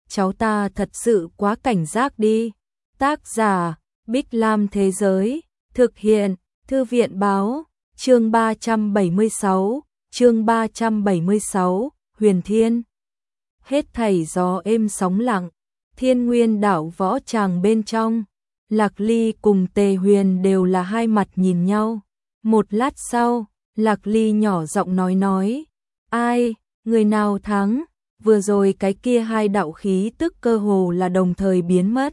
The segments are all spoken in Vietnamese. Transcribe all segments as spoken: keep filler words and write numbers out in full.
cháu ta thật sự quá cảnh giác đi. Tác giả, Bích Lam Thế Giới, thực hiện, Thư viện Báo, chương ba trăm bảy mươi sáu, chương ba trăm bảy mươi sáu, Huyền Thiên. Hết thảy gió êm sóng lặng, Thiên Nguyên đảo võ tràng bên trong, Lạc Ly cùng Tề Huyền đều là hai mặt nhìn nhau. Một lát sau, Lạc Ly nhỏ giọng nói nói, ai, người nào thắng? Vừa rồi cái kia hai đạo khí tức cơ hồ là đồng thời biến mất.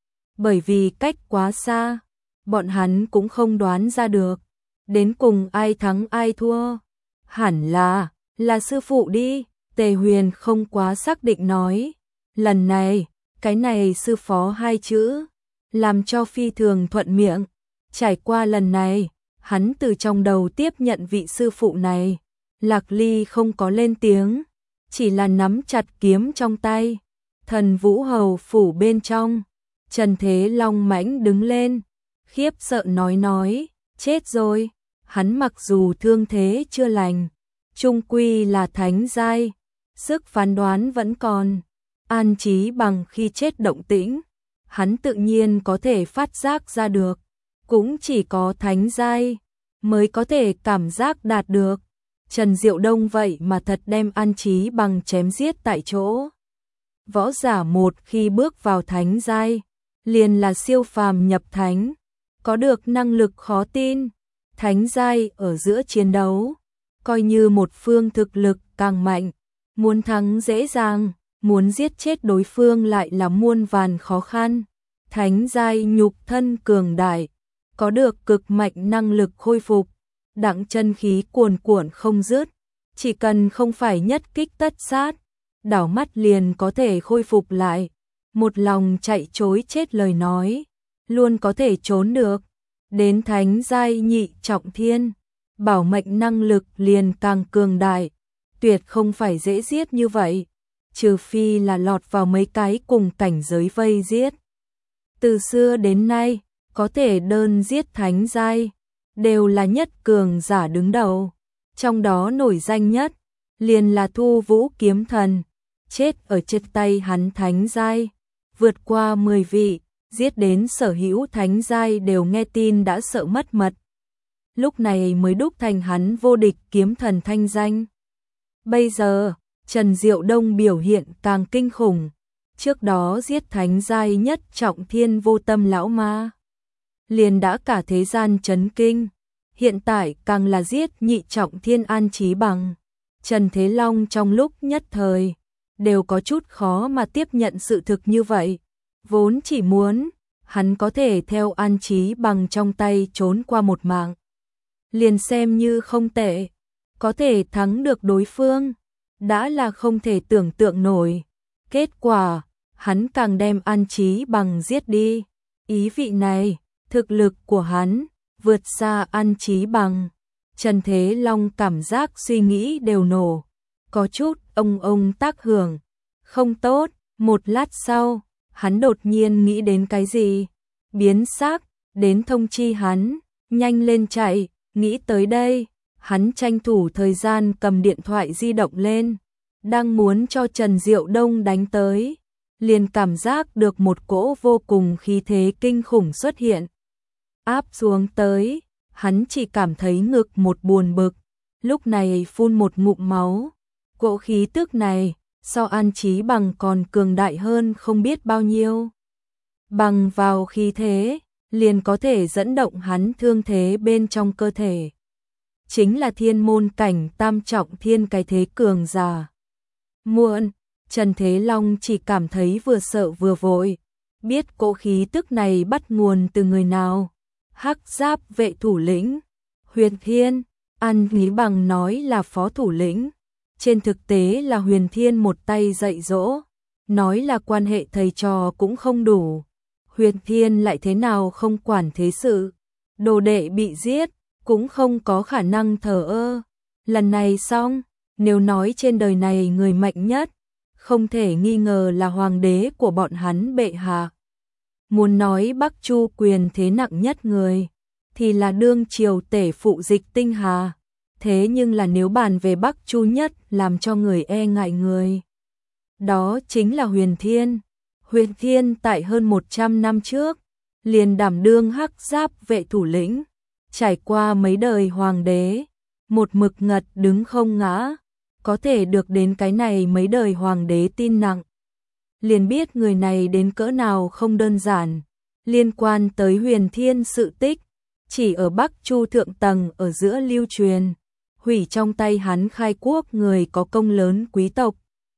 Bởi vì cách quá xa, bọn hắn cũng không đoán ra được. Đến cùng ai thắng ai thua? Hẳn là, là sư phụ đi. Tề Huyền không quá xác định nói. Lần này, cái này sư phó hai chữ, làm cho phi thường thuận miệng. Trải qua lần này, hắn từ trong đầu tiếp nhận vị sư phụ này. Lạc Ly không có lên tiếng, chỉ là nắm chặt kiếm trong tay. Thần Vũ Hầu phủ bên trong, Trần Thế Long mãnh đứng lên, khiếp sợ nói nói, chết rồi. Hắn mặc dù thương thế chưa lành, chung quy là thánh giai, sức phán đoán vẫn còn. An Chí Bằng khi chết động tĩnh, hắn tự nhiên có thể phát giác ra được, cũng chỉ có thánh giai mới có thể cảm giác đạt được. Trần Diệu Đông vậy mà thật đem An Chí Bằng chém giết tại chỗ. Võ giả một khi bước vào thánh giai, liền là siêu phàm nhập thánh, có được năng lực khó tin. Thánh giai ở giữa chiến đấu, coi như một phương thực lực càng mạnh, muốn thắng dễ dàng, muốn giết chết đối phương lại là muôn vàn khó khăn. Thánh giai nhục thân cường đại, có được cực mạnh năng lực khôi phục, đặng chân khí cuồn cuộn không dứt, chỉ cần không phải nhất kích tất sát, đảo mắt liền có thể khôi phục lại. Một lòng chạy trối chết lời nói, luôn có thể trốn được. Đến thánh giai nhị trọng thiên, bảo mệnh năng lực liền càng cường đại, tuyệt không phải dễ giết như vậy, trừ phi là lọt vào mấy cái cùng cảnh giới vây giết. Từ xưa đến nay, có thể đơn giết thánh giai, đều là nhất cường giả đứng đầu, trong đó nổi danh nhất, liền là Thu Vũ Kiếm Thần, chết ở trên tay hắn thánh giai, vượt qua mười vị. Giết đến sở hữu thánh giai đều nghe tin đã sợ mất mật. Lúc này mới đúc thành hắn vô địch kiếm thần thanh danh. Bây giờ, Trần Diệu Đông biểu hiện càng kinh khủng. Trước đó giết thánh giai nhất trọng thiên Vô Tâm lão ma, liền đã cả thế gian chấn kinh. Hiện tại càng là giết nhị trọng thiên An Chí Bằng. Trần Thế Long trong lúc nhất thời, đều có chút khó mà tiếp nhận sự thực như vậy. Vốn chỉ muốn, hắn có thể theo An Chí Bằng trong tay trốn qua một mạng. Liền xem như không tệ, có thể thắng được đối phương, đã là không thể tưởng tượng nổi. Kết quả, hắn càng đem An Chí Bằng giết đi. Ý vị này, thực lực của hắn, vượt xa An Chí Bằng. Trần Thế Long cảm giác suy nghĩ đều nổ, có chút ông ông tác hưởng. Không tốt, một lát sau, hắn đột nhiên nghĩ đến cái gì, biến sắc, đến thông chi hắn, nhanh lên chạy. Nghĩ tới đây, hắn tranh thủ thời gian cầm điện thoại di động lên, đang muốn cho Trần Diệu Đông đánh tới, liền cảm giác được một cỗ vô cùng khí thế kinh khủng xuất hiện. Áp xuống tới, hắn chỉ cảm thấy ngực một buồn bực, lúc này phun một ngụm máu. Cỗ khí tức này, so An Chí Bằng còn cường đại hơn không biết bao nhiêu. Bằng vào khí thế, liền có thể dẫn động hắn thương thế bên trong cơ thể. Chính là thiên môn cảnh tam trọng thiên cái thế cường giả. Muộn, Trần Thế Long chỉ cảm thấy vừa sợ vừa vội. Biết cỗ khí tức này bắt nguồn từ người nào? Hắc Giáp vệ thủ lĩnh, Huyền Thiên. An Chí Bằng nói là phó thủ lĩnh, trên thực tế là Huyền Thiên một tay dạy dỗ, nói là quan hệ thầy trò cũng không đủ. Huyền Thiên lại thế nào không quản thế sự, đồ đệ bị giết, cũng không có khả năng thờ ơ. Lần này xong, nếu nói trên đời này người mạnh nhất, không thể nghi ngờ là hoàng đế của bọn hắn bệ hạ. Muốn nói Bắc Chu quyền thế nặng nhất người, thì là đương triều tể phụ Dịch Tinh Hà. Thế nhưng là nếu bàn về Bắc Chu nhất làm cho người e ngại người, Đó chính là Huyền Thiên. Huyền Thiên tại hơn một trăm năm trước, liền đảm đương Hắc Giáp vệ thủ lĩnh, trải qua mấy đời hoàng đế, một mực ngật đứng không ngã, có thể được đến cái này mấy đời hoàng đế tin nặng. Liền biết người này đến cỡ nào không đơn giản. Liên quan tới Huyền Thiên sự tích, chỉ ở Bắc Chu thượng tầng ở giữa lưu truyền, hủy trong tay hắn khai quốc người có công lớn quý tộc.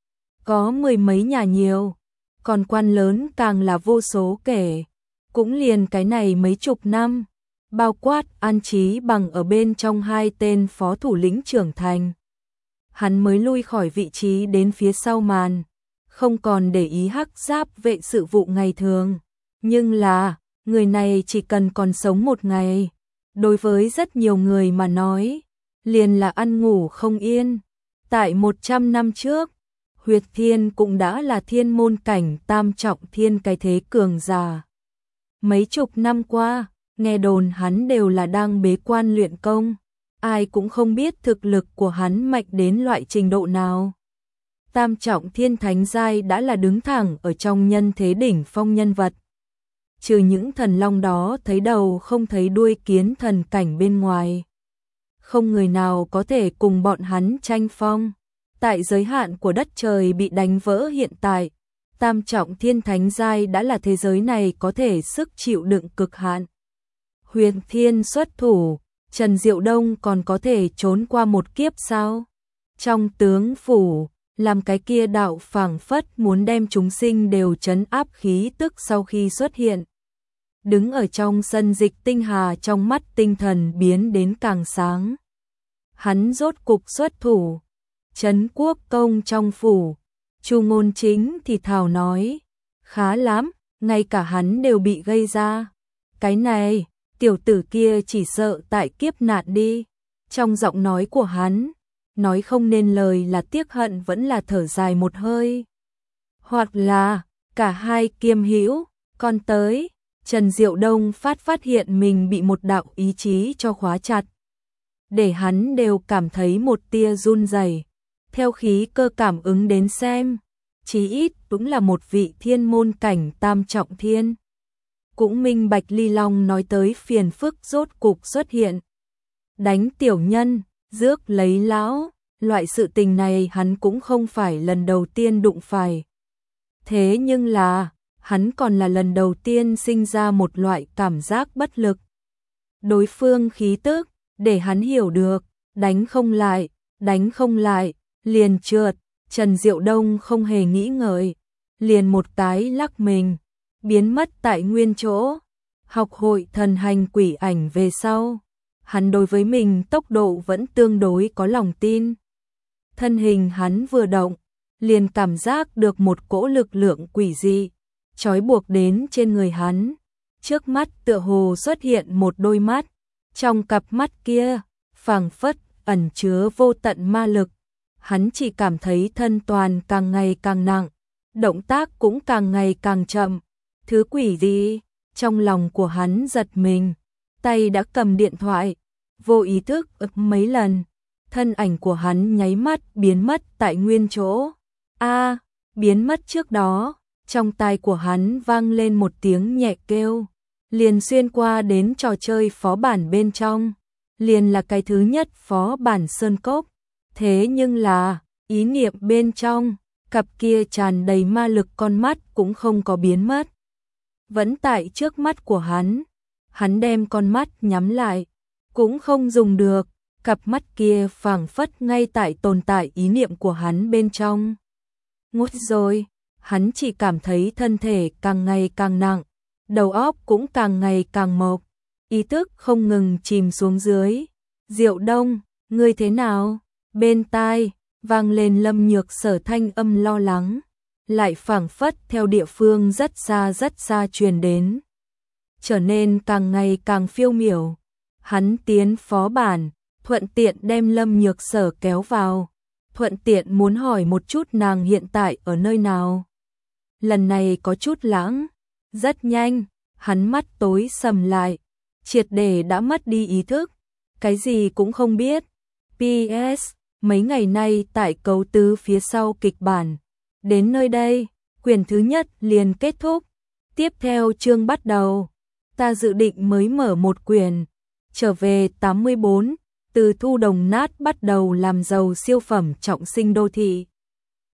Có mười mấy nhà nhiều, còn quan lớn càng là vô số kể. Cũng liền cái này mấy chục năm, bao quát An Chí Bằng ở bên trong hai tên phó thủ lĩnh trưởng thành. Hắn mới lui khỏi vị trí đến phía sau màn, không còn để ý Hắc Giáp vệ sự vụ ngày thường. Nhưng là, người này chỉ cần còn sống một ngày, đối với rất nhiều người mà nói, liền là ăn ngủ không yên. Tại một trăm năm trước, Huyền Thiên cũng đã là thiên môn cảnh tam trọng thiên cái thế cường giả. Mấy chục năm qua, nghe đồn hắn đều là đang bế quan luyện công, ai cũng không biết thực lực của hắn mạnh đến loại trình độ nào. Tam trọng thiên thánh giai đã là đứng thẳng ở trong nhân thế đỉnh phong nhân vật. Trừ những thần long đó thấy đầu không thấy đuôi kiến thần cảnh bên ngoài, không người nào có thể cùng bọn hắn tranh phong. Tại giới hạn của đất trời bị đánh vỡ hiện tại, tam trọng thiên thánh giai đã là thế giới này có thể sức chịu đựng cực hạn. Huyền Thiên xuất thủ, Trần Diệu Đông còn có thể trốn qua một kiếp sao? Trong tướng phủ, làm cái kia đạo phảng phất muốn đem chúng sinh đều trấn áp khí tức sau khi xuất hiện. Đứng ở trong sân Dịch Tinh Hà trong mắt tinh thần biến đến càng sáng. Hắn rốt cục xuất thủ. Trấn Quốc công trong phủ, Chu Ngôn Chính thì thào nói, khá lắm, ngay cả hắn đều bị gây ra. Cái này, tiểu tử kia chỉ sợ tại kiếp nạn đi. Trong giọng nói của hắn, nói không nên lời là tiếc hận vẫn là thở dài một hơi. Hoặc là, cả hai kiêm hữu, con tới, Trần Diệu Đông phát phát hiện mình bị một đạo ý chí cho khóa chặt. Để hắn đều cảm thấy một tia run rẩy. Theo khí cơ cảm ứng đến xem, chí ít cũng là một vị thiên môn cảnh tam trọng thiên. Cũng minh bạch Ly Long nói tới phiền phức rốt cục xuất hiện. Đánh tiểu nhân, rước lấy lão, loại sự tình này hắn cũng không phải lần đầu tiên đụng phải. Thế nhưng là, hắn còn là lần đầu tiên sinh ra một loại cảm giác bất lực. Đối phương khí tức, để hắn hiểu được, đánh không lại, đánh không lại. Liền trượt, Trần Diệu Đông không hề nghĩ ngợi, liền một cái lắc mình, biến mất tại nguyên chỗ. Học hội thần hành quỷ ảnh về sau, hắn đối với mình tốc độ vẫn tương đối có lòng tin. Thân hình hắn vừa động, liền cảm giác được một cỗ lực lượng quỷ dị, trói buộc đến trên người hắn. Trước mắt tựa hồ xuất hiện một đôi mắt, trong cặp mắt kia, phảng phất ẩn chứa vô tận ma lực. Hắn chỉ cảm thấy thân toàn càng ngày càng nặng, động tác cũng càng ngày càng chậm. Thứ quỷ gì? Trong lòng của hắn giật mình, tay đã cầm điện thoại, vô ý thức ực mấy lần, thân ảnh của hắn nháy mắt biến mất tại nguyên chỗ. A, biến mất trước đó, trong tai của hắn vang lên một tiếng nhẹ kêu, liền xuyên qua đến trò chơi phó bản bên trong, liền là cái thứ nhất phó bản Sơn Cốc. Thế nhưng là, ý niệm bên trong, cặp kia tràn đầy ma lực con mắt cũng không có biến mất. Vẫn tại trước mắt của hắn, hắn đem con mắt nhắm lại, cũng không dùng được, cặp mắt kia phảng phất ngay tại tồn tại ý niệm của hắn bên trong. Ngút rồi, hắn chỉ cảm thấy thân thể càng ngày càng nặng, đầu óc cũng càng ngày càng mộc, ý thức không ngừng chìm xuống dưới. Diệu Đông, ngươi thế nào? Bên tai, vang lên Lâm Nhược Sở thanh âm lo lắng, lại phảng phất theo địa phương rất xa rất xa truyền đến. Trở nên càng ngày càng phiêu miểu, hắn tiến phó bản, thuận tiện đem Lâm Nhược Sở kéo vào, thuận tiện muốn hỏi một chút nàng hiện tại ở nơi nào. Lần này có chút lãng, rất nhanh, hắn mắt tối sầm lại, triệt để đã mất đi ý thức, cái gì cũng không biết. pê ét Mấy ngày nay tại cấu tứ phía sau kịch bản, Đến nơi đây, quyển thứ nhất liền kết thúc. Tiếp theo chương bắt đầu. Ta dự định mới mở một quyển. Trở về tám mươi bốn, từ thu đồng nát bắt đầu làm giàu siêu phẩm trọng sinh đô thị.